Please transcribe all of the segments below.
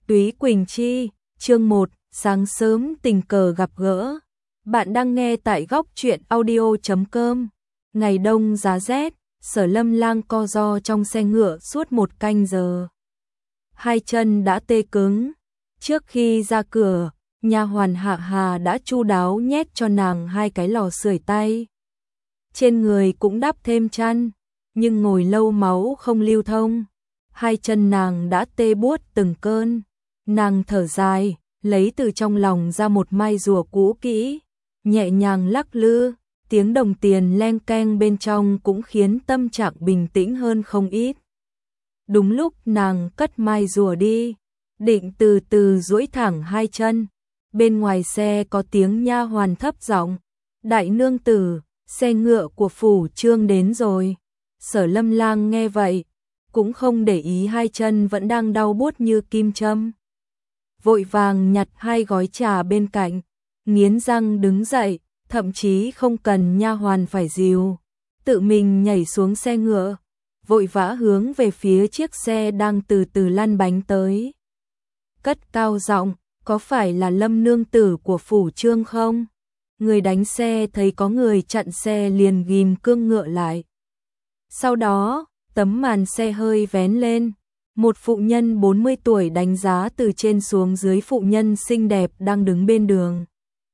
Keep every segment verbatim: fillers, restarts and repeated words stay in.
Túy Quỳnh Chi, chương một, sáng sớm tình cờ gặp gỡ. Bạn đang nghe tại góc truyện audio chấm com. Ngày đông giá rét, Sở Lâm Lang co ro trong xe ngựa suốt một canh giờ. Hai chân đã tê cứng. Trước khi ra cửa, nha hoàn Hạ Hà đã chu đáo nhét cho nàng hai cái lò sưởi tay. Trên người cũng đắp thêm chăn, nhưng ngồi lâu máu không lưu thông. Hai chân nàng đã tê buốt từng cơn. Nàng thở dài, lấy từ trong lòng ra một mai rùa cũ kỹ, nhẹ nhàng lắc lư, tiếng đồng tiền leng keng bên trong cũng khiến tâm trạng bình tĩnh hơn không ít. Đúng lúc nàng cất mai rùa đi, định từ từ duỗi thẳng hai chân, bên ngoài xe có tiếng nha hoàn thấp giọng: "Đại nương tử, xe ngựa của phủ trương đến rồi." Sở Lâm Lang nghe vậy, cũng không để ý hai chân vẫn đang đau buốt như kim châm. Vội vàng nhặt hai gói trà bên cạnh, nghiến răng đứng dậy, thậm chí không cần nha hoàn phải dìu, tự mình nhảy xuống xe ngựa, vội vã hướng về phía chiếc xe đang từ từ lăn bánh tới. Cất cao giọng: "Có phải là Lâm nương tử của phủ trương không?" Người đánh xe thấy có người chặn xe liền ghim cương ngựa lại. Sau đó, tấm màn xe hơi vén lên, một phụ nhân bốn mươi tuổi đánh giá từ trên xuống dưới phụ nhân xinh đẹp đang đứng bên đường.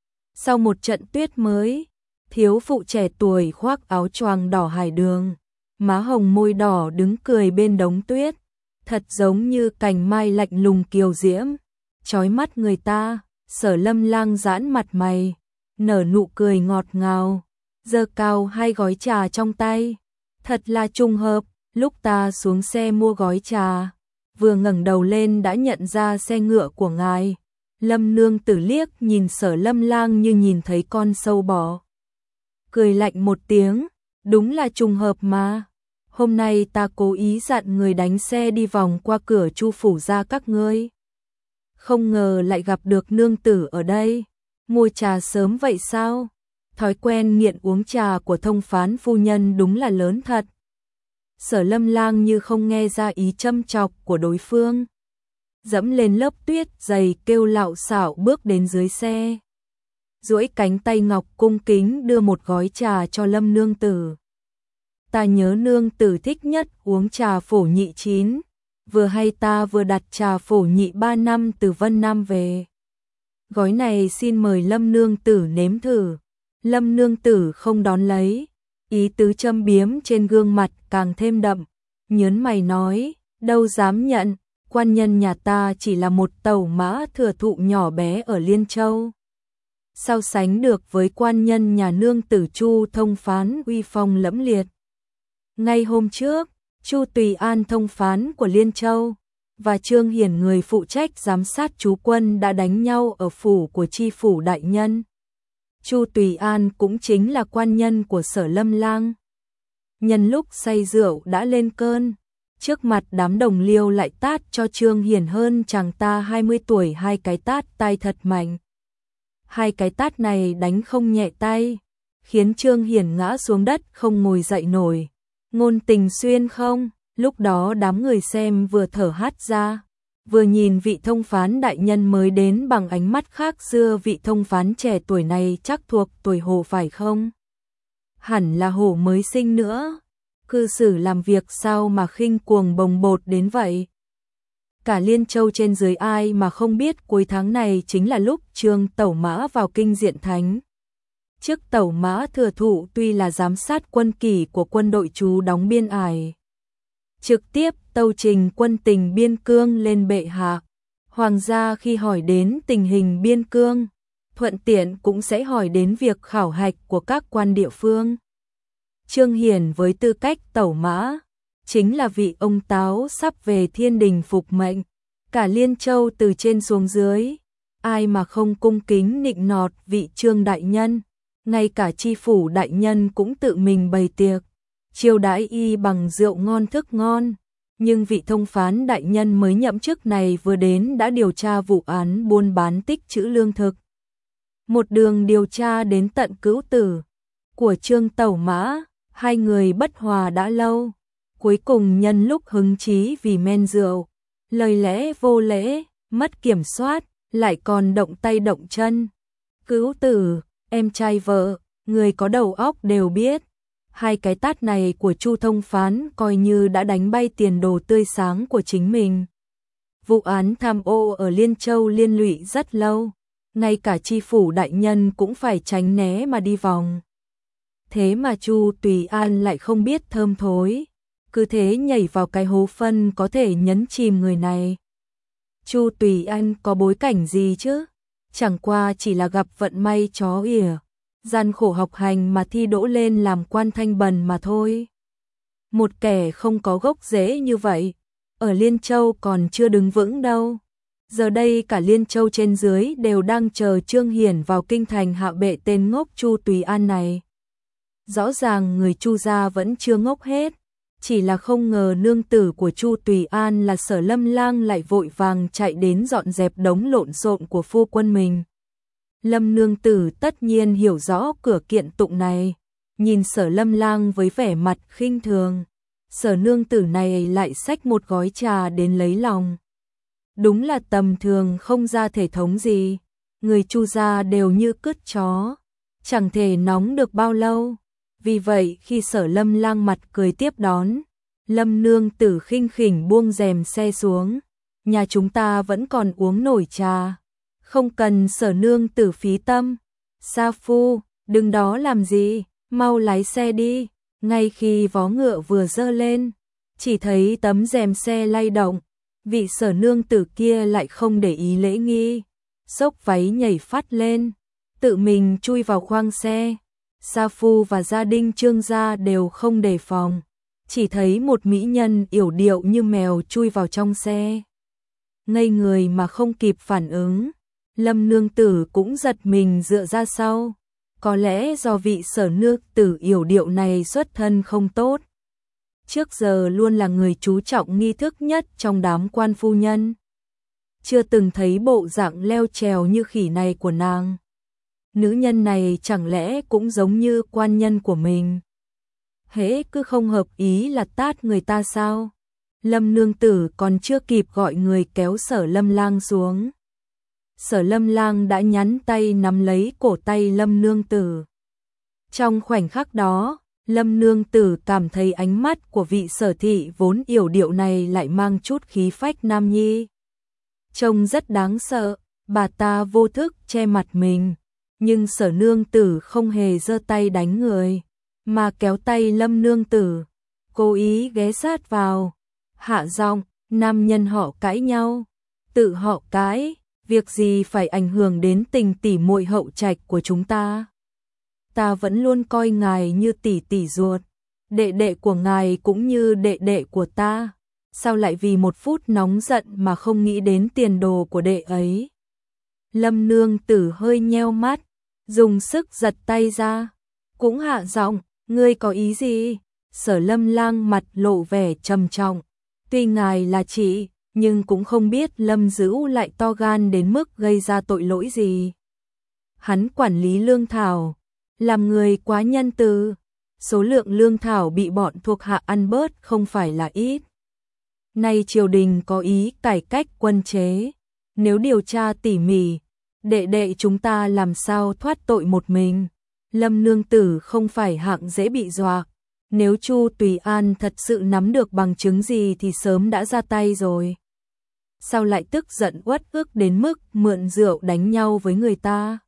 Sau một trận tuyết mới, thiếu phụ trẻ tuổi khoác áo choàng đỏ hải đường, má hồng môi đỏ đứng cười bên đống tuyết, thật giống như cành mai lạnh lùng kiều diễm, chói mắt người ta. Sở Lâm Lang giãn mặt mày, nở nụ cười ngọt ngào, giơ cao hai gói trà trong tay. Thật là trùng hợp, lúc ta xuống xe mua gói trà, vừa ngẩng đầu lên đã nhận ra xe ngựa của ngài. Lâm nương tử liếc nhìn Sở Lâm Lang như nhìn thấy con sâu bọ, cười lạnh một tiếng: "Đúng là trùng hợp mà. Hôm nay ta cố ý dặn người đánh xe đi vòng qua cửa Chu phủ ra các ngươi, không ngờ lại gặp được nương tử ở đây. Mua trà sớm vậy sao? Thói quen nghiện uống trà của thông phán phu nhân đúng là lớn thật." Sở Lâm Lang như không nghe ra ý châm chọc của đối phương, dẫm lên lớp tuyết dày kêu lạo xạo bước đến dưới xe, duỗi cánh tay ngọc cung kính đưa một gói trà cho Lâm nương tử. "Ta nhớ nương tử thích nhất uống trà phổ nhị chín, vừa hay ta vừa đặt trà phổ nhị ba năm từ Vân Nam về. Gói này xin mời Lâm nương tử nếm thử." Lâm nương tử không đón lấy, ý tứ châm biếm trên gương mặt càng thêm đậm, nhớn mày nói: "Đâu dám nhận, quan nhân nhà ta chỉ là một tẩu mã thừa thụ nhỏ bé ở Liên Châu, sao sánh được với quan nhân nhà nương tử Chu thông phán uy phong lẫm liệt. Ngay hôm trước, Chu Tùy An thông phán của Liên Châu và Trương Hiển người phụ trách giám sát chú quân đã đánh nhau ở phủ của chi phủ đại nhân. Chu Tùy An cũng chính là quan nhân của Sở Lâm Lang. Nhân lúc say rượu đã lên cơn, trước mặt đám đồng liêu lại tát cho Trương Hiển hơn chàng ta hai mươi tuổi hai cái tát tay thật mạnh. Hai cái tát này đánh không nhẹ tay, khiến Trương Hiển ngã xuống đất không ngồi dậy nổi. Ngôn tình xuyên không?" Lúc đó đám người xem vừa thở hắt ra, vừa nhìn vị thông phán đại nhân mới đến bằng ánh mắt khác xưa. Vị thông phán trẻ tuổi này chắc thuộc tuổi hổ phải không? Hẳn là hổ mới sinh nữa. Cư xử làm việc sao mà khinh cuồng bồng bột đến vậy? Cả Liên Châu trên dưới ai mà không biết cuối tháng này chính là lúc Trương tẩu mã vào kinh diện thánh. Trước tẩu mã thừa thụ tuy là giám sát quân kỷ của quân đội trú đóng biên ải, trực tiếp tâu trình quân tình biên cương lên bệ hạ. Hoàng gia khi hỏi đến tình hình biên cương, thuận tiện cũng sẽ hỏi đến việc khảo hạch của các quan địa phương. Trương Hiển với tư cách tẩu mã, chính là vị ông táo sắp về thiên đình phục mệnh. Cả Liên Châu từ trên xuống dưới, ai mà không cung kính nịnh nọt vị Trương đại nhân, ngay cả chi phủ đại nhân cũng tự mình bày tiệc, chiêu đãi y bằng rượu ngon thức ngon. Nhưng vị thông phán đại nhân mới nhậm chức này vừa đến đã điều tra vụ án buôn bán tích trữ lương thực, một đường điều tra đến tận cữu tử của Trương tẩu mã. Hai người bất hòa đã lâu, cuối cùng nhân lúc hứng chí vì men rượu, lời lẽ vô lễ, mất kiểm soát, lại còn động tay động chân. Cứu tử, em trai vợ, người có đầu óc đều biết. Hai cái tát này của Chu Thông Phán coi như đã đánh bay tiền đồ tươi sáng của chính mình. Vụ án tham ô ở Liên Châu liên lụy rất lâu, ngay cả tri phủ đại nhân cũng phải tránh né mà đi vòng. Thế mà Chu Tùy An lại không biết thơm thối, cứ thế nhảy vào cái hố phân có thể nhấn chìm người này. Chu Tùy An có bối cảnh gì chứ? Chẳng qua chỉ là gặp vận may chó ỉa, gian khổ học hành mà thi đỗ lên làm quan thanh bần mà thôi. Một kẻ không có gốc rễ như vậy, ở Liên Châu còn chưa đứng vững đâu. Giờ đây cả Liên Châu trên dưới đều đang chờ Trương Hiển vào kinh thành hạ bệ tên ngốc Chu Tùy An này. Rõ ràng người Chu gia vẫn chưa ngốc hết, chỉ là không ngờ nương tử của Chu Tùy An là Sở Lâm Lang lại vội vàng chạy đến dọn dẹp đống lộn xộn của phu quân mình. Lâm nương tử tất nhiên hiểu rõ cửa kiện tụng này, nhìn Sở Lâm Lang với vẻ mặt khinh thường. Sở nương tử này lại xách một gói trà đến lấy lòng. Đúng là tầm thường không ra thể thống gì, người Chu gia đều như cứt chó, chẳng thể nóng được bao lâu. Vì vậy khi Sở Lâm Lang mặt cười tiếp đón, Lâm nương tử khinh khỉnh buông rèm xe xuống, nhà chúng ta vẫn còn uống nổi trà, không cần Sở nương tử phí tâm. Sa phu, đừng đó làm gì, mau lái xe đi. Ngay khi vó ngựa vừa dơ lên, chỉ thấy tấm rèm xe lay động, vị Sở nương tử kia lại không để ý lễ nghi, xốc váy nhảy phát lên, tự mình chui vào khoang xe. Sa phu và gia đình Trương gia đều không đề phòng, chỉ thấy một mỹ nhân yểu điệu như mèo chui vào trong xe. Ngây người mà không kịp phản ứng, Lâm nương tử cũng giật mình dựa ra sau. Có lẽ do vị Sở nương tử yểu điệu này xuất thân không tốt, trước giờ luôn là người chú trọng nghi thức nhất trong đám quan phu nhân. Chưa từng thấy bộ dạng leo trèo như khỉ này của nàng. Nữ nhân này chẳng lẽ cũng giống như quan nhân của mình? Hễ cứ không hợp ý là tát người ta sao? Lâm nương tử còn chưa kịp gọi người kéo Sở Lâm Lang xuống, Sở Lâm Lang đã nhắn tay nắm lấy cổ tay Lâm nương tử. Trong khoảnh khắc đó, Lâm nương tử cảm thấy ánh mắt của vị Sở thị vốn yểu điệu này lại mang chút khí phách nam nhi. Trông rất đáng sợ, bà ta vô thức che mặt mình, nhưng Sở nương tử không hề giơ tay đánh người, mà kéo tay Lâm nương tử, cố ý ghé sát vào, hạ giọng, nam nhân họ cãi nhau, tự họ cãi, việc gì phải ảnh hưởng đến tình tỉ muội hậu trạch của chúng ta. Ta vẫn luôn coi ngài như tỷ tỷ ruột, đệ đệ của ngài cũng như đệ đệ của ta, sao lại vì một phút nóng giận mà không nghĩ đến tiền đồ của đệ ấy. Lâm nương tử hơi nheo mắt, dùng sức giật tay ra, cũng hạ giọng, ngươi có ý gì? Sở Lâm Lang mặt lộ vẻ trầm trọng, tuy ngài là chị, nhưng cũng không biết Lâm Dữu lại to gan đến mức gây ra tội lỗi gì. Hắn quản lý lương thảo, làm người quá nhân từ, số lượng lương thảo bị bọn thuộc hạ ăn bớt không phải là ít. Nay triều đình có ý cải cách quân chế, nếu điều tra tỉ mỉ, đệ đệ chúng ta làm sao thoát tội một mình. Lâm nương tử không phải hạng dễ bị dọa, nếu Chu Tùy An thật sự nắm được bằng chứng gì thì sớm đã ra tay rồi. Sao lại tức giận uất ức đến mức mượn rượu đánh nhau với người ta?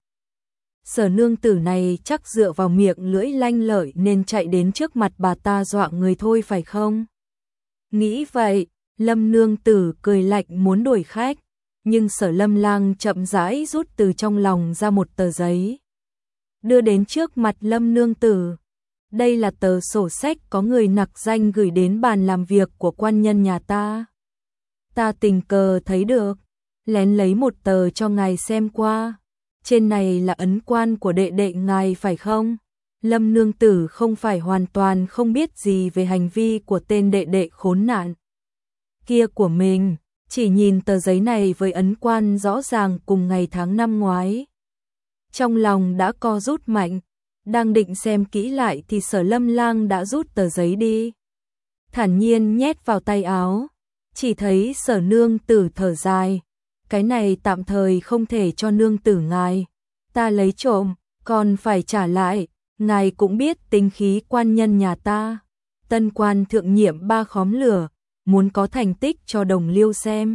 Sở nương tử này chắc dựa vào miệng lưỡi lanh lợi nên chạy đến trước mặt bà ta dọa người thôi phải không? Nghĩ vậy, Lâm nương tử cười lạnh muốn đuổi khách, nhưng Sở Lâm Lang chậm rãi rút từ trong lòng ra một tờ giấy, đưa đến trước mặt Lâm nương tử. Đây là tờ sổ sách có người nặc danh gửi đến bàn làm việc của quan nhân nhà ta. Ta tình cờ thấy được, lén lấy một tờ cho ngài xem qua. Trên này là ấn quan của đệ đệ ngài phải không? Lâm nương tử không phải hoàn toàn không biết gì về hành vi của tên đệ đệ khốn nạn kia của mình, chỉ nhìn tờ giấy này với ấn quan rõ ràng cùng ngày tháng năm ngoái. Trong lòng đã co rút mạnh, đang định xem kỹ lại thì Sở Lâm Lang đã rút tờ giấy đi, thản nhiên nhét vào tay áo, chỉ thấy Sở nương tử thở dài, cái này tạm thời không thể cho nương tử ngài. Ta lấy trộm, còn phải trả lại, ngài cũng biết tính khí quan nhân nhà ta. Tân quan thượng nhiệm ba khóm lửa, muốn có thành tích cho đồng liêu xem.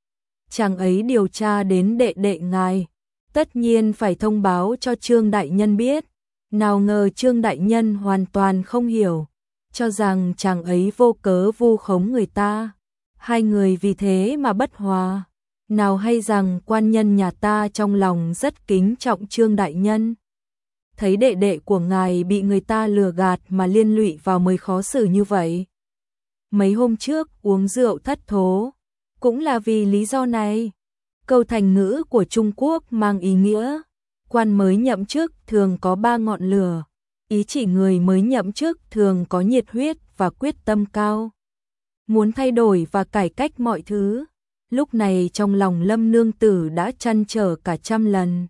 Chàng ấy điều tra đến đệ đệ ngài, tất nhiên phải thông báo cho Trương đại nhân biết. Nào ngờ Trương đại nhân hoàn toàn không hiểu, cho rằng chàng ấy vô cớ vu khống người ta. Hai người vì thế mà bất hòa. Nào hay rằng quan nhân nhà ta trong lòng rất kính trọng Trương đại nhân. Thấy đệ đệ của ngài bị người ta lừa gạt mà liên lụy vào mới khó xử như vậy. Mấy hôm trước uống rượu thất thố, cũng là vì lý do này. Câu thành ngữ của Trung Quốc mang ý nghĩa, quan mới nhậm chức thường có ba ngọn lửa, ý chỉ người mới nhậm chức thường có nhiệt huyết và quyết tâm cao, muốn thay đổi và cải cách mọi thứ. Lúc này trong lòng Lâm nương tử đã trăn trở cả trăm lần.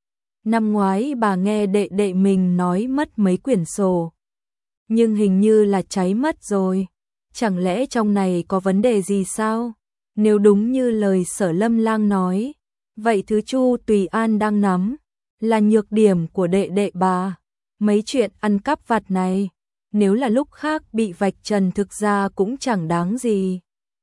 Năm ngoái bà nghe đệ đệ mình nói mất mấy quyển sổ, nhưng hình như là cháy mất rồi. Chẳng lẽ trong này có vấn đề gì sao? Nếu đúng như lời Sở Lâm Lang nói, vậy thứ Chu Tùy An đang nắm là nhược điểm của đệ đệ bà. Mấy chuyện ăn cắp vặt này, nếu là lúc khác bị vạch trần thực ra cũng chẳng đáng gì.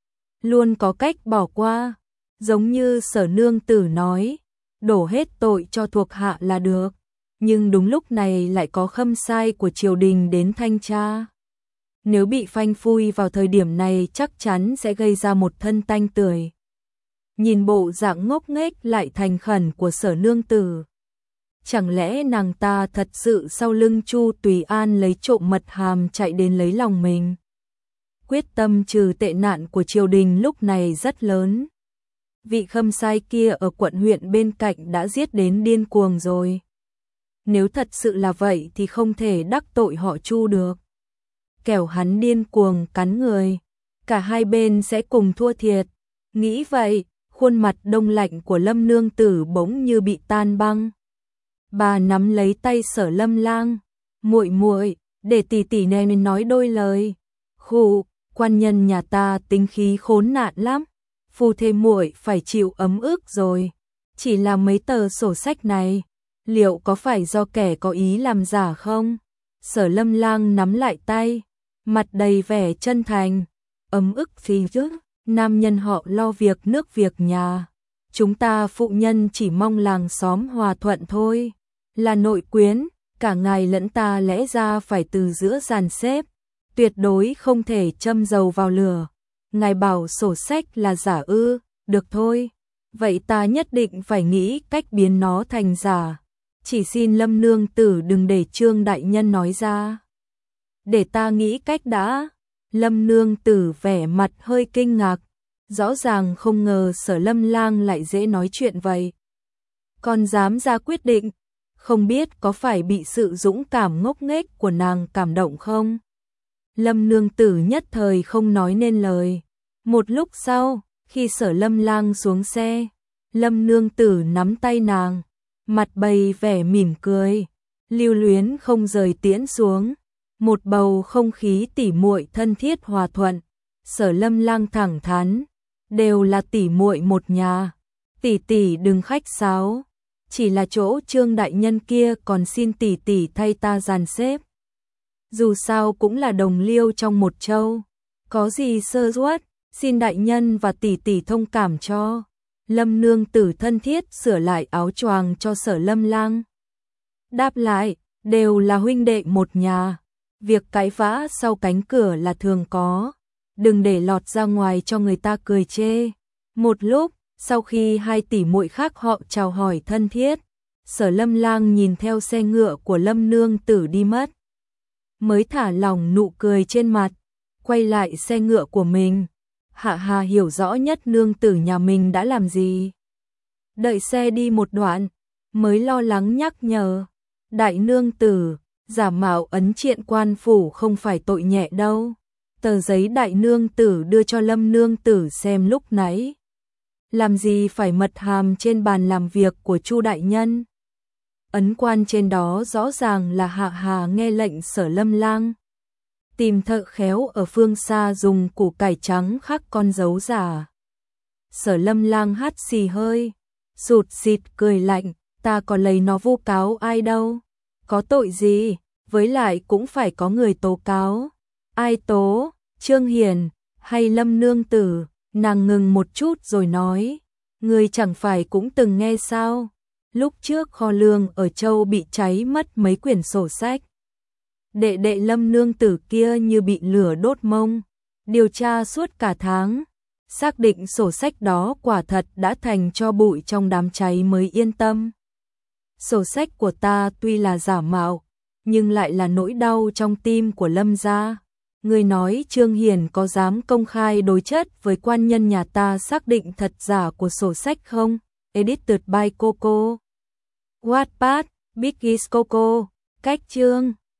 Luôn có cách bỏ qua, giống như Sở nương tử nói, đổ hết tội cho thuộc hạ là được. Nhưng đúng lúc này lại có khâm sai của triều đình đến thanh tra. Nếu bị phanh phui vào thời điểm này chắc chắn sẽ gây ra một thân tanh tưởi. Nhìn bộ dạng ngốc nghếch lại thành khẩn của Sở nương tử. Chẳng lẽ nàng ta thật sự sau lưng Chu Tùy An lấy trộm mật hàm chạy đến lấy lòng mình? Quyết tâm trừ tệ nạn của triều đình lúc này rất lớn. Vị khâm sai kia ở quận huyện bên cạnh đã giết đến điên cuồng rồi. Nếu thật sự là vậy thì không thể đắc tội họ Chu được. Kẻo hắn điên cuồng cắn người, cả hai bên sẽ cùng thua thiệt. Nghĩ vậy, khuôn mặt đông lạnh của Lâm nương tử bỗng như bị tan băng. Bà nắm lấy tay Sở Lâm Lang, "Muội muội, để tỷ tỷ nên nói đôi lời." "Khụ, quan nhân nhà ta tính khí khốn nạn lắm, phu thê muội phải chịu ấm ức rồi. Chỉ là mấy tờ sổ sách này, liệu có phải do kẻ có ý làm giả không?" Sở Lâm Lang nắm lại tay, mặt đầy vẻ chân thành. "Ấm ức gì chứ, nam nhân họ lo việc nước việc nhà. Chúng ta phụ nhân chỉ mong làng xóm hòa thuận thôi. Là nội quyến, cả ngài lẫn ta lẽ ra phải từ giữa dàn xếp, tuyệt đối không thể châm dầu vào lửa. Ngài bảo sổ sách là giả ư, được thôi. Vậy ta nhất định phải nghĩ cách biến nó thành giả. Chỉ xin Lâm nương tử đừng để Trương đại nhân nói ra." "Để ta nghĩ cách đã." Lâm nương tử vẻ mặt hơi kinh ngạc, rõ ràng không ngờ Sở Lâm Lang lại dễ nói chuyện vậy. Còn dám ra quyết định, không biết có phải bị sự dũng cảm ngốc nghếch của nàng cảm động không? Lâm nương tử nhất thời không nói nên lời. Một lúc sau, khi Sở Lâm Lang xuống xe, Lâm nương tử nắm tay nàng, mặt bày vẻ mỉm cười, lưu luyến không rời tiễn xuống. Một bầu không khí tỉ muội thân thiết hòa thuận. Sở Lâm Lang thẳng thắn, "Đều là tỉ muội một nhà, tỷ tỷ đừng khách sáo. Chỉ là chỗ Trương đại nhân kia còn xin tỷ tỷ thay ta dàn xếp. Dù sao cũng là đồng liêu trong một châu, có gì sơ suất, xin đại nhân và tỷ tỷ thông cảm cho." Lâm nương tử thân thiết sửa lại áo choàng cho Sở Lâm Lang. Đáp lại, "Đều là huynh đệ một nhà. Việc cãi vã sau cánh cửa là thường có, đừng để lọt ra ngoài cho người ta cười chê." Một lúc, sau khi hai tỷ muội khác họ chào hỏi thân thiết, Sở Lâm Lang nhìn theo xe ngựa của Lâm nương tử đi mất, mới thả lỏng nụ cười trên mặt, quay lại xe ngựa của mình. Hạ Hà hiểu rõ nhất nương tử nhà mình đã làm gì. Đợi xe đi một đoạn, mới lo lắng nhắc nhở, "Đại nương tử, giả mạo ấn triện quan phủ không phải tội nhẹ đâu. Tờ giấy đại nương tử đưa cho Lâm nương tử xem lúc nãy, làm gì phải mật hàm trên bàn làm việc của Chu đại nhân. Ấn quan trên đó rõ ràng là Hạ Hà nghe lệnh Sở Lâm Lang tìm thợ khéo ở phương xa dùng củ cải trắng khắc con dấu giả. Sở Lâm Lang hắt xì hơi, sụt xịt cười lạnh, ta có lấy nó vu cáo ai đâu, có tội gì, với lại cũng phải có người tố cáo. Ai tố, Trương Hiền, hay Lâm nương tử? Nàng ngừng một chút rồi nói, người chẳng phải cũng từng nghe sao, lúc trước kho lương ở Châu bị cháy mất mấy quyển sổ sách. Đệ đệ Lâm nương tử kia như bị lửa đốt mông, điều tra suốt cả tháng, xác định sổ sách đó quả thật đã thành tro bụi trong đám cháy mới yên tâm. Sổ sách của ta tuy là giả mạo, nhưng lại là nỗi đau trong tim của Lâm gia. Người nói Trương Hiền có dám công khai đối chất với quan nhân nhà ta xác định thật giả của sổ sách không? Edited by Coco. Wattpad, Biggies Coco. Cách chương